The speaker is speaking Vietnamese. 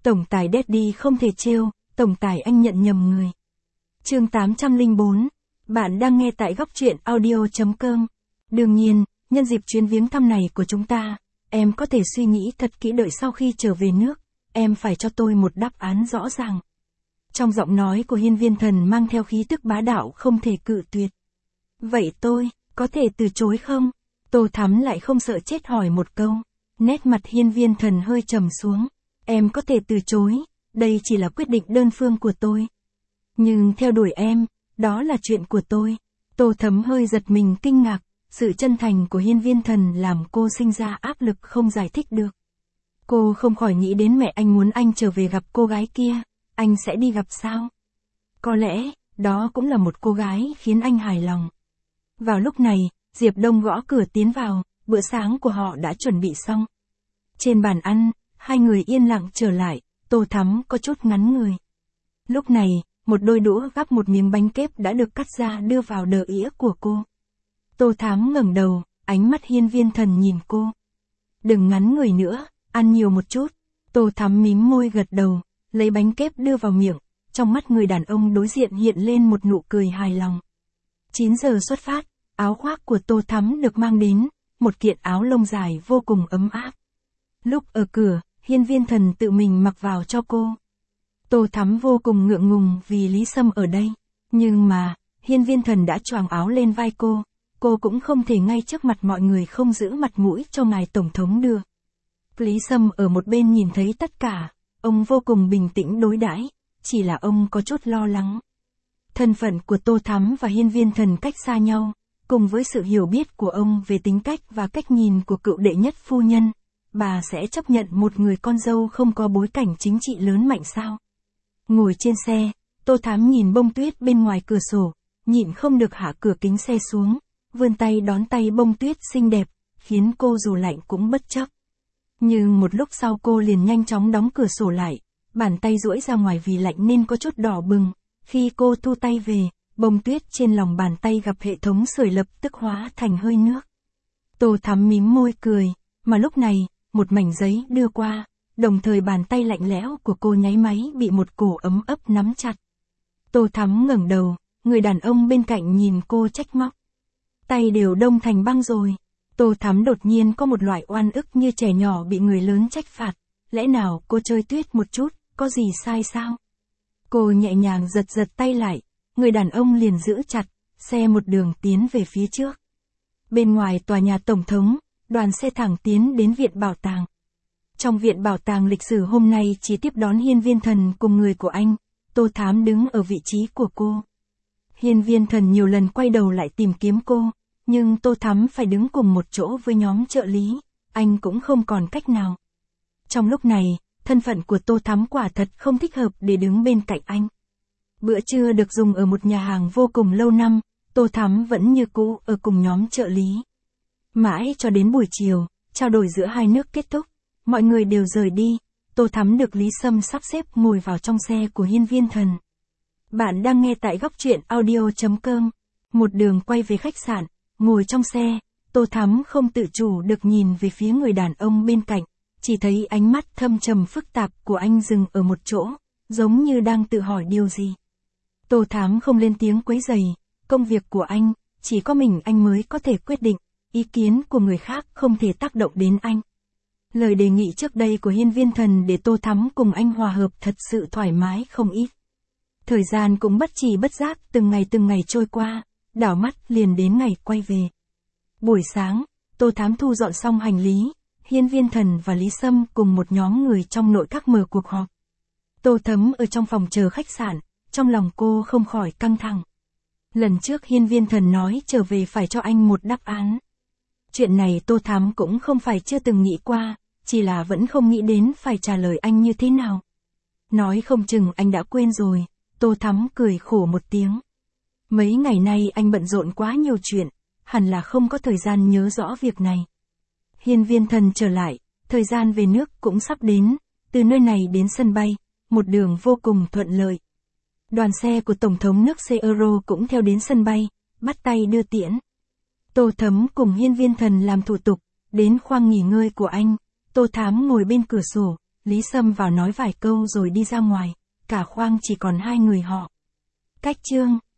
Tổng tài Daddy không thể trêu, tổng tài anh nhận nhầm người. Chương 804. Bạn đang nghe tại góc truyện audio.com. Đương nhiên, nhân dịp chuyến viếng thăm này của chúng ta, em có thể suy nghĩ thật kỹ đợi sau khi trở về nước, em phải cho tôi một đáp án rõ ràng. Trong giọng nói của Hiên Viên Thần mang theo khí tức bá đạo không thể cự tuyệt. Vậy tôi, có thể từ chối không? Tô Thắm lại không sợ chết hỏi một câu. Nét mặt Hiên Viên Thần hơi trầm xuống. Em có thể từ chối, đây chỉ là quyết định đơn phương của tôi. Nhưng theo đuổi em, đó là chuyện của tôi. Tô Thắm hơi giật mình kinh ngạc, sự chân thành của Hiên Viên Thần làm cô sinh ra áp lực không giải thích được. Cô không khỏi nghĩ đến mẹ anh muốn anh trở về gặp cô gái kia, anh sẽ đi gặp sao? Có lẽ, đó cũng là một cô gái khiến anh hài lòng. Vào lúc này, Diệp Đông gõ cửa tiến vào, bữa sáng của họ đã chuẩn bị xong. Trên bàn ăn, hai người yên lặng trở lại, Tô Thắm có chút ngắn người. Lúc này, một đôi đũa gắp một miếng bánh kép đã được cắt ra đưa vào đờ ĩa của cô. Tô Thắm ngẩng đầu, ánh mắt Hiên Viên Thần nhìn cô. Đừng ngắn người nữa, ăn nhiều một chút. Tô Thắm mím môi gật đầu, lấy bánh kép đưa vào miệng, trong mắt người đàn ông đối diện hiện lên một nụ cười hài lòng. 9 giờ xuất phát, áo khoác của Tô Thắm được mang đến, một kiện áo lông dài vô cùng ấm áp. Lúc ở cửa, Hiên Viên Thần tự mình mặc vào cho cô. Tô Thắm vô cùng ngượng ngùng vì Lý Sâm ở đây. Nhưng mà, Hiên Viên Thần đã choàng áo lên vai cô cũng không thể ngay trước mặt mọi người không giữ mặt mũi cho ngài Tổng thống được. Lý Sâm ở một bên nhìn thấy tất cả, ông vô cùng bình tĩnh đối đãi, chỉ là ông có chút lo lắng. Thân phận của Tô Thắm và Hiên Viên Thần cách xa nhau, cùng với sự hiểu biết của ông về tính cách và cách nhìn của cựu đệ nhất phu nhân, bà sẽ chấp nhận một người con dâu không có bối cảnh chính trị lớn mạnh sao? Ngồi trên xe, Tô Thắm nhìn bông tuyết bên ngoài cửa sổ, nhịn không được hạ cửa kính xe xuống, vươn tay đón tay bông tuyết xinh đẹp, khiến cô dù lạnh cũng bất chấp. Nhưng một lúc sau cô liền nhanh chóng đóng cửa sổ lại, bàn tay duỗi ra ngoài vì lạnh nên có chút đỏ bừng. Khi cô thu tay về, bông tuyết trên lòng bàn tay gặp hệ thống sưởi lập tức hóa thành hơi nước. Tô Thắm mím môi cười, mà lúc này, một mảnh giấy đưa qua, đồng thời bàn tay lạnh lẽo của cô nháy máy bị một cổ ấm ấp nắm chặt. Tô Thắm ngẩng đầu, người đàn ông bên cạnh nhìn cô trách móc. Tay đều đông thành băng rồi. Tô Thắm đột nhiên có một loại oan ức như trẻ nhỏ bị người lớn trách phạt. Lẽ nào cô chơi tuyết một chút, có gì sai sao? Cô nhẹ nhàng giật tay lại, người đàn ông liền giữ chặt, xe một đường tiến về phía trước. Bên ngoài tòa nhà Tổng thống, đoàn xe thẳng tiến đến Viện Bảo tàng. Trong Viện Bảo tàng lịch sử hôm nay chỉ tiếp đón Hiên Viên Thần cùng người của anh, Tô Thắm đứng ở vị trí của cô. Hiên Viên Thần nhiều lần quay đầu lại tìm kiếm cô, nhưng Tô Thắm phải đứng cùng một chỗ với nhóm trợ lý, anh cũng không còn cách nào. Trong lúc này, thân phận của Tô Thắm quả thật không thích hợp để đứng bên cạnh anh. Bữa trưa được dùng ở một nhà hàng vô cùng lâu năm, Tô Thắm vẫn như cũ ở cùng nhóm trợ lý. Mãi cho đến buổi chiều, trao đổi giữa hai nước kết thúc, mọi người đều rời đi, Tô Thắm được Lý Sâm sắp xếp ngồi vào trong xe của Hiên Viên Thần. Bạn đang nghe tại góc truyện audio.com. Một đường quay về khách sạn, ngồi trong xe, Tô Thắm không tự chủ được nhìn về phía người đàn ông bên cạnh, chỉ thấy ánh mắt thâm trầm phức tạp của anh dừng ở một chỗ, giống như đang tự hỏi điều gì. Tô Thắm không lên tiếng quấy rầy, công việc của anh, chỉ có mình anh mới có thể quyết định, ý kiến của người khác không thể tác động đến anh. Lời đề nghị trước đây của Hiên Viên Thần để Tô Thắm cùng anh hòa hợp thật sự thoải mái không ít. Thời gian cũng bất tri bất giác từng ngày trôi qua, đảo mắt liền đến ngày quay về. Buổi sáng, Tô Thắm thu dọn xong hành lý, Hiên Viên Thần và Lý Sâm cùng một nhóm người trong nội các mở cuộc họp. Tô Thắm ở trong phòng chờ khách sạn, trong lòng cô không khỏi căng thẳng. Lần trước Hiên Viên Thần nói trở về phải cho anh một đáp án. Chuyện này Tô Thắm cũng không phải chưa từng nghĩ qua, chỉ là vẫn không nghĩ đến phải trả lời anh như thế nào. Nói không chừng anh đã quên rồi, Tô Thắm cười khổ một tiếng. Mấy ngày nay anh bận rộn quá nhiều chuyện, hẳn là không có thời gian nhớ rõ việc này. Hiên Viên Thần trở lại, thời gian về nước cũng sắp đến, từ nơi này đến sân bay, một đường vô cùng thuận lợi. Đoàn xe của Tổng thống nước Euro cũng theo đến sân bay, bắt tay đưa tiễn. Tô Thắm cùng Hiên Viên Thần làm thủ tục, đến khoang nghỉ ngơi của anh, Tô Thắm ngồi bên cửa sổ, Lý Sâm vào nói vài câu rồi đi ra ngoài, cả khoang chỉ còn hai người họ. Cách chương